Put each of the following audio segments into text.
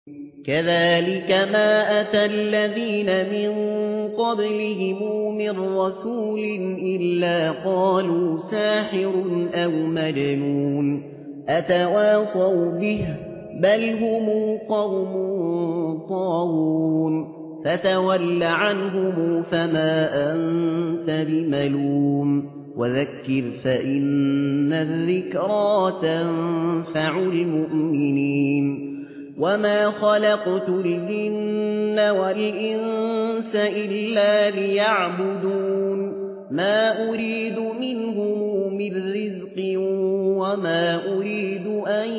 كذلك ما أتى الذين من قبلهم من رسول إلا قالوا ساحر أو مجنون أتواصوا به بل هم قوم طاغون فتول عنهم فما أنت بملوم وذكر فإن الذكرى تنفع المؤمنين وما خلقت الجن والإنس إلا ليعبدون ما أريد منهم من رزق وما أريد أن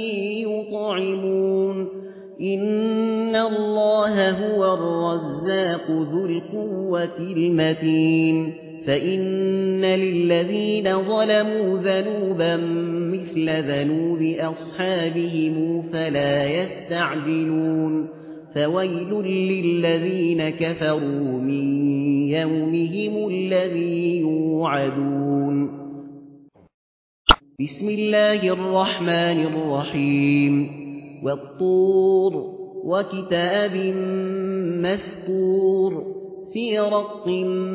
يطعمون إن الله هو الرزاق ذو القوة المتين فإن للذين ظلموا ذنوبا مثل ذنوب أصحابهم فلا يستعجلون فويل للذين كفروا من يومهم الذي يوعدون بسم الله الرحمن الرحيم والطور وكتاب مسكور في رق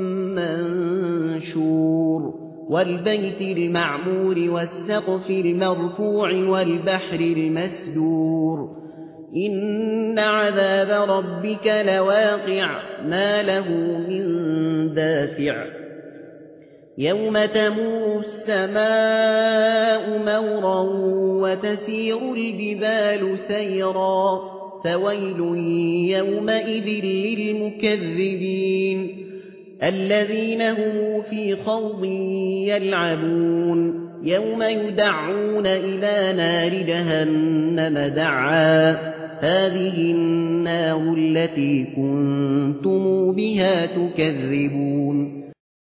منشور والبيت المعمور والسقف المرفوع والبحر المسجور إن عذاب ربك لواقع ما له من دافع يوم تمور السماء مورا وتسير الجبال سيرا فويل يومئذ للمكذبين الذين هم في خوض يلعبون يوم يدعون إلى نار جهنم دعا هذه النار التي كنتم بها تكذبون